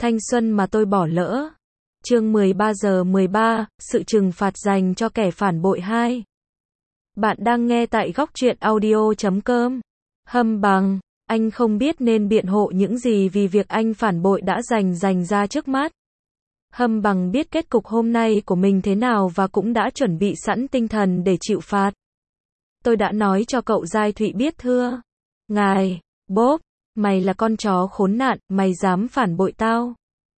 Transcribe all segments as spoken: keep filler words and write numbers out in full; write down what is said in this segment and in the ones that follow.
Thanh xuân mà tôi bỏ lỡ. Chương mười ba giờ mười ba, sự trừng phạt dành cho kẻ phản bội hai. Bạn đang nghe tại góc truyện audio chấm com. Hâm Bằng, anh không biết nên biện hộ những gì vì việc anh phản bội đã dành dành ra trước mắt. Hâm Bằng biết kết cục hôm nay của mình thế nào và cũng đã chuẩn bị sẵn tinh thần để chịu phạt. Tôi đã nói cho cậu Giai Thụy biết thưa. Ngài, bốp, mày là con chó khốn nạn, mày dám phản bội tao.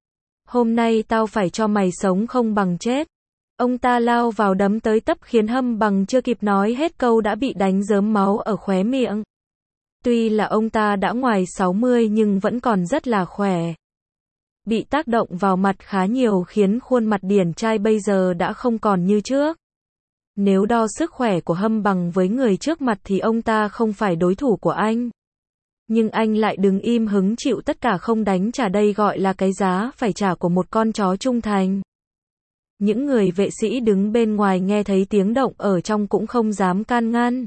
Hôm nay tao phải cho mày sống không bằng chết. Ông ta lao vào đấm tới tấp khiến Hâm Bằng chưa kịp nói hết câu đã bị đánh rớm máu ở khóe miệng. Tuy là ông ta đã ngoài sáu mươi nhưng vẫn còn rất là khỏe. Bị tác động vào mặt khá nhiều khiến khuôn mặt điển trai bây giờ đã không còn như trước. Nếu đo sức khỏe của Hâm Bằng với người trước mặt thì ông ta không phải đối thủ của anh. Nhưng anh lại đứng im hứng chịu tất cả không đánh trả, đây gọi là cái giá phải trả của một con chó trung thành. Những người vệ sĩ đứng bên ngoài nghe thấy tiếng động ở trong cũng không dám can ngăn.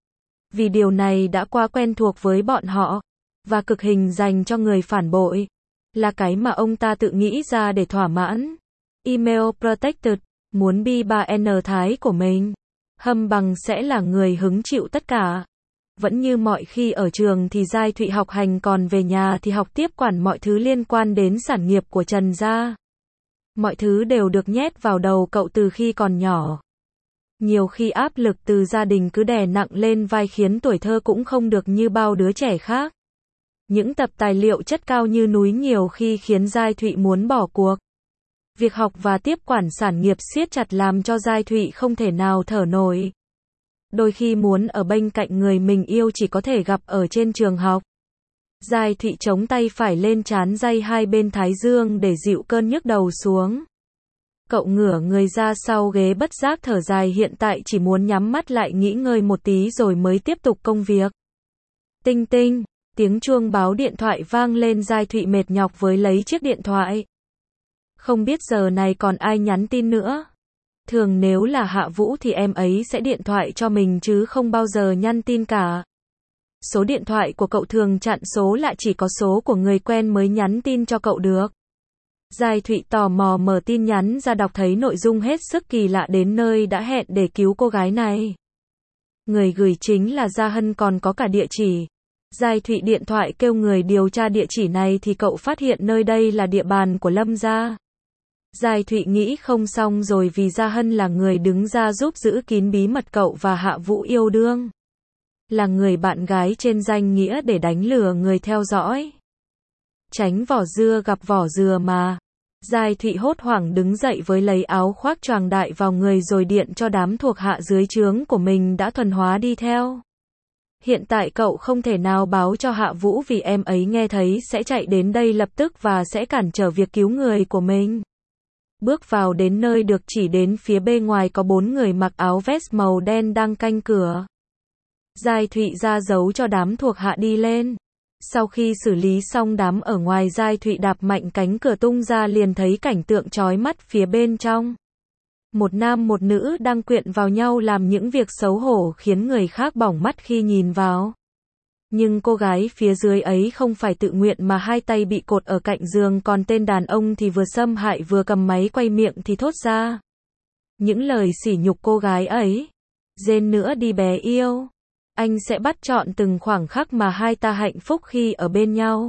Vì điều này đã quá quen thuộc với bọn họ, và cực hình dành cho người phản bội là cái mà ông ta tự nghĩ ra để thỏa mãn email protected, muốn bi ba en thái của mình. Hâm Bằng sẽ là người hứng chịu tất cả. Vẫn như mọi khi ở trường thì Giai Thụy học hành, còn về nhà thì học tiếp quản mọi thứ liên quan đến sản nghiệp của Trần gia. Mọi thứ đều được nhét vào đầu cậu từ khi còn nhỏ. Nhiều khi áp lực từ gia đình cứ đè nặng lên vai khiến tuổi thơ cũng không được như bao đứa trẻ khác. Những tập tài liệu chất cao như núi nhiều khi khiến Giai Thụy muốn bỏ cuộc. Việc học và tiếp quản sản nghiệp siết chặt làm cho Giai Thụy không thể nào thở nổi. Đôi khi muốn ở bên cạnh người mình yêu chỉ có thể gặp ở trên trường học. Giai Thụy chống tay phải lên trán day hai bên thái dương để dịu cơn nhức đầu xuống. Cậu ngửa người ra sau ghế bất giác thở dài, hiện tại chỉ muốn nhắm mắt lại nghỉ ngơi một tí rồi mới tiếp tục công việc. Tinh tinh, tiếng chuông báo điện thoại vang lên, Giai Thụy mệt nhọc với lấy chiếc điện thoại. Không biết giờ này còn ai nhắn tin nữa. Thường nếu là Hạ Vũ thì em ấy sẽ điện thoại cho mình chứ không bao giờ nhắn tin cả. Số điện thoại của cậu thường chặn số lạ, chỉ có số của người quen mới nhắn tin cho cậu được. Giai Thụy tò mò mở tin nhắn ra đọc thấy nội dung hết sức kỳ lạ, đến nơi đã hẹn để cứu cô gái này. Người gửi chính là Gia Hân, còn có cả địa chỉ. Giai Thụy điện thoại kêu người điều tra địa chỉ này thì cậu phát hiện nơi đây là địa bàn của Lâm gia. Giai Thụy nghĩ không xong rồi, vì Gia Hân là người đứng ra giúp giữ kín bí mật cậu và Hạ Vũ yêu đương. Là người bạn gái trên danh nghĩa để đánh lừa người theo dõi. Tránh vỏ dưa gặp vỏ dừa mà. Giai Thụy hốt hoảng đứng dậy với lấy áo khoác choàng đại vào người rồi điện cho đám thuộc hạ dưới trướng của mình đã thuần hóa đi theo. Hiện tại cậu không thể nào báo cho Hạ Vũ vì em ấy nghe thấy sẽ chạy đến đây lập tức và sẽ cản trở việc cứu người của mình. Bước vào đến nơi được chỉ đến, phía bên ngoài có bốn người mặc áo vest màu đen đang canh cửa. Giai Thụy ra dấu cho đám thuộc hạ đi lên. Sau khi xử lý xong đám ở ngoài, Giai Thụy đạp mạnh cánh cửa tung ra, liền thấy cảnh tượng chói mắt phía bên trong. Một nam một nữ đang quyện vào nhau làm những việc xấu hổ khiến người khác bỏng mắt khi nhìn vào. Nhưng cô gái phía dưới ấy không phải tự nguyện mà hai tay bị cột ở cạnh giường, còn tên đàn ông thì vừa xâm hại vừa cầm máy quay miệng thì thốt ra những lời sỉ nhục cô gái ấy. Rên nữa đi bé yêu. Anh sẽ bắt trọn từng khoảng khắc mà hai ta hạnh phúc khi ở bên nhau.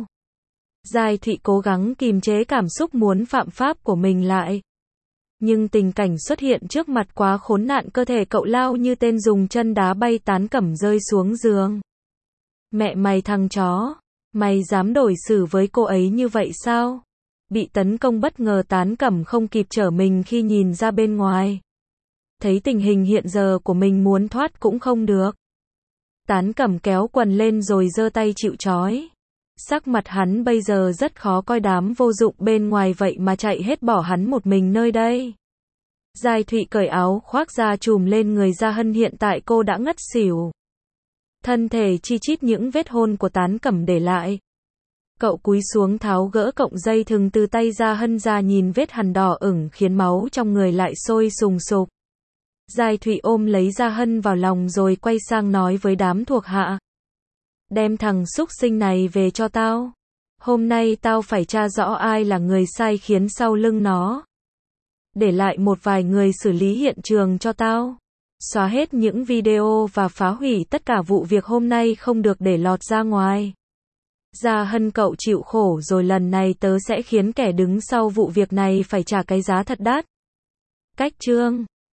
Giai Thụy cố gắng kìm chế cảm xúc muốn phạm pháp của mình lại. Nhưng tình cảnh xuất hiện trước mặt quá khốn nạn, cơ thể cậu lao như tên, dùng chân đá bay Tán Cẩm rơi xuống giường. Mẹ mày thằng chó, mày dám đối xử với cô ấy như vậy sao? Bị tấn công bất ngờ, Tán Cẩm không kịp trở mình khi nhìn ra bên ngoài. Thấy tình hình hiện giờ của mình muốn thoát cũng không được. Tán Cẩm kéo quần lên rồi giơ tay chịu trói. Sắc mặt hắn bây giờ rất khó coi, đám vô dụng bên ngoài vậy mà chạy hết bỏ hắn một mình nơi đây. Giai Thụy cởi áo khoác ra trùm lên người Gia Hân, hiện tại cô đã ngất xỉu. Thân thể chi chít những vết hôn của Tán Cẩm để lại. Cậu cúi xuống tháo gỡ cọng dây thừng từ tay Gia Hân ra, nhìn vết hằn đỏ ửng khiến máu trong người lại sôi sùng sục. Giai Thụy ôm lấy Gia Hân vào lòng rồi quay sang nói với đám thuộc hạ. Đem thằng xúc sinh này về cho tao. Hôm nay tao phải tra rõ ai là người sai khiến sau lưng nó. Để lại một vài người xử lý hiện trường cho tao. Xóa hết những video và phá hủy tất cả vụ việc hôm nay không được để lọt ra ngoài. Gia Hân cậu chịu khổ rồi, lần này tớ sẽ khiến kẻ đứng sau vụ việc này phải trả cái giá thật đắt. Cách chương